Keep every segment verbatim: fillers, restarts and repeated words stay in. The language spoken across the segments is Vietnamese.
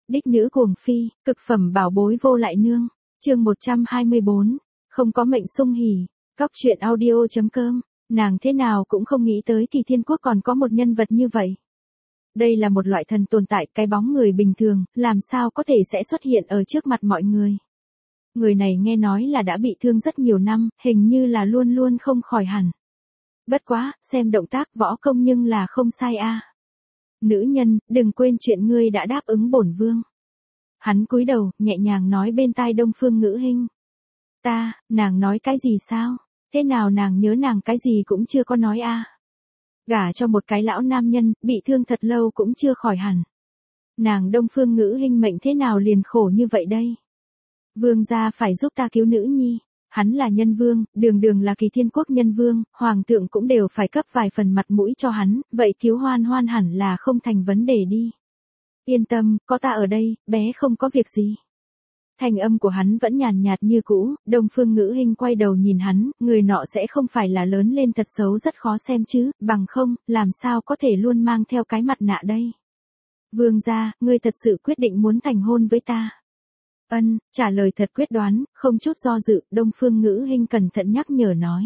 Đích nữ cuồng phi, cực phẩm bảo bối vô lại nương. Chương một trăm hai mươi bốn, không có mệnh sung hỉ. Cóc truyện audio.com. Nàng thế nào cũng không nghĩ tới Kỳ Thiên Quốc còn có một nhân vật như vậy. Đây là một loại thần tồn tại, cái bóng người bình thường, làm sao có thể sẽ xuất hiện ở trước mặt mọi người. Người này nghe nói là đã bị thương rất nhiều năm, hình như là luôn luôn không khỏi hẳn. Bất quá, xem động tác võ công nhưng là không sai a. Nữ nhân, đừng quên chuyện ngươi đã đáp ứng bổn vương. Hắn cúi đầu, nhẹ nhàng nói bên tai Đông Phương Ngữ Hinh. Ta, nàng nói cái gì sao? Thế nào nàng nhớ nàng cái gì cũng chưa có nói a. Gả cho một cái lão nam nhân, bị thương thật lâu cũng chưa khỏi hẳn. Nàng Đông Phương Ngữ Hinh mệnh thế nào liền khổ như vậy đây? Vương gia phải giúp ta cứu nữ nhi. Hắn là nhân vương, đường đường là Kỳ Thiên Quốc nhân vương, hoàng thượng cũng đều phải cấp vài phần mặt mũi cho hắn, vậy cứu Hoan Hoan hẳn là không thành vấn đề đi. Yên tâm, có ta ở đây, bé không có việc gì. Thanh âm của hắn vẫn nhàn nhạt như cũ, Đông Phương Ngữ Hinh quay đầu nhìn hắn, người nọ sẽ không phải là lớn lên thật xấu rất khó xem chứ, bằng không, làm sao có thể luôn mang theo cái mặt nạ đây. Vương gia, ngươi thật sự quyết định muốn thành hôn với ta. Ân, trả lời thật quyết đoán, không chút do dự, Đông Phương Ngữ Hinh cẩn thận nhắc nhở nói.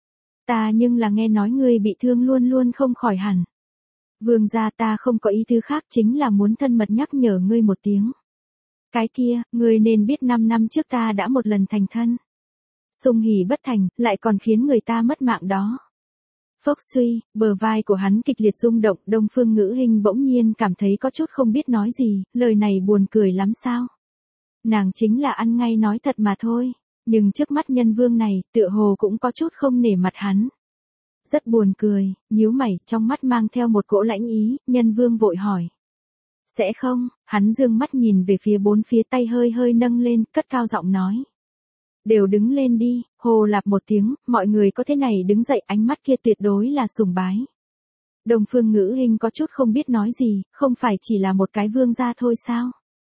Ta nhưng là nghe nói ngươi bị thương luôn luôn không khỏi hẳn. Vương gia, ta không có ý thứ khác, chính là muốn thân mật nhắc nhở ngươi một tiếng. Cái kia, ngươi nên biết năm năm trước ta đã một lần thành thân. Sung hỉ bất thành, lại còn khiến người ta mất mạng đó. Phốc suy, bờ vai của hắn kịch liệt rung động, Đông Phương Ngữ Hinh bỗng nhiên cảm thấy có chút không biết nói gì, lời này buồn cười lắm sao. Nàng chính là ăn ngay nói thật mà thôi, nhưng trước mắt nhân vương này, tựa hồ cũng có chút không nể mặt hắn. Rất buồn cười, nhíu mày, trong mắt mang theo một cỗ lãnh ý, nhân vương vội hỏi. Sẽ không, hắn dương mắt nhìn về phía bốn phía, tay hơi hơi nâng lên, cất cao giọng nói. Đều đứng lên đi, hồ lạp một tiếng, mọi người có thế này đứng dậy, ánh mắt kia tuyệt đối là sùng bái. Đông Phương Ngữ Hinh có chút không biết nói gì, không phải chỉ là một cái vương gia thôi sao?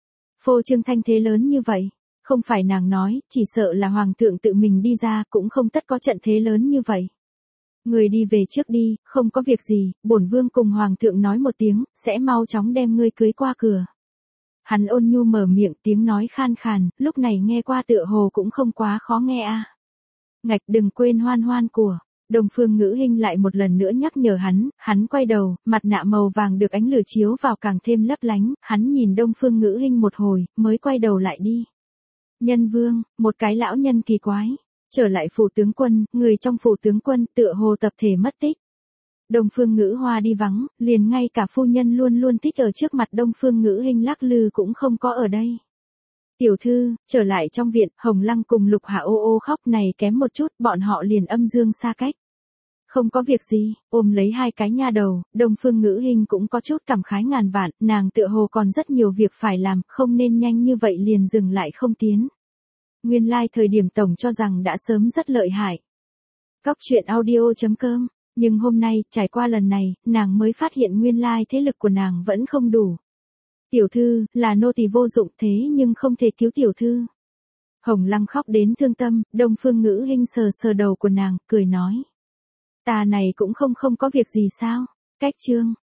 Phô trương thanh thế lớn như vậy, không phải nàng nói, chỉ sợ là hoàng thượng tự mình đi ra, cũng không tất có trận thế lớn như vậy. Người đi về trước đi, không có việc gì, bổn vương cùng hoàng thượng nói một tiếng, sẽ mau chóng đem ngươi cưới qua cửa. Hắn ôn nhu mở miệng, tiếng nói khan khàn, lúc này nghe qua tựa hồ cũng không quá khó nghe a. À. Ngạch, đừng quên Hoan Hoan của. Đông Phương Ngữ Hinh lại một lần nữa nhắc nhở hắn, hắn quay đầu, mặt nạ màu vàng được ánh lửa chiếu vào càng thêm lấp lánh, hắn nhìn Đông Phương Ngữ Hinh một hồi, mới quay đầu lại đi. Nhân vương, một cái lão nhân kỳ quái, trở lại phủ tướng quân, người trong phủ tướng quân tựa hồ tập thể mất tích. Đông Phương Ngữ Hoa đi vắng, liền ngay cả phu nhân luôn luôn thích ở trước mặt Đông Phương Ngữ Hinh lắc lư cũng không có ở đây. Tiểu thư, trở lại trong viện, Hồng Lăng cùng Lục Hạ ô ô khóc này kém một chút, bọn họ liền âm dương xa cách. Không có việc gì, ôm lấy hai cái nha đầu, Đông Phương Ngữ Hinh cũng có chút cảm khái ngàn vạn, nàng tựa hồ còn rất nhiều việc phải làm, không nên nhanh như vậy liền dừng lại không tiến. Nguyên lai like thời điểm tổng cho rằng đã sớm rất lợi hại. Cóc truyện audio.com, nhưng hôm nay, trải qua lần này, nàng mới phát hiện nguyên lai like thế lực của nàng vẫn không đủ. Tiểu thư, là nô tỳ vô dụng thế nhưng không thể cứu tiểu thư. Hồng Lăng khóc đến thương tâm, Đông Phương Ngữ Hinh sờ sờ đầu của nàng, cười nói. Ta này cũng không không có việc gì sao, cách chương.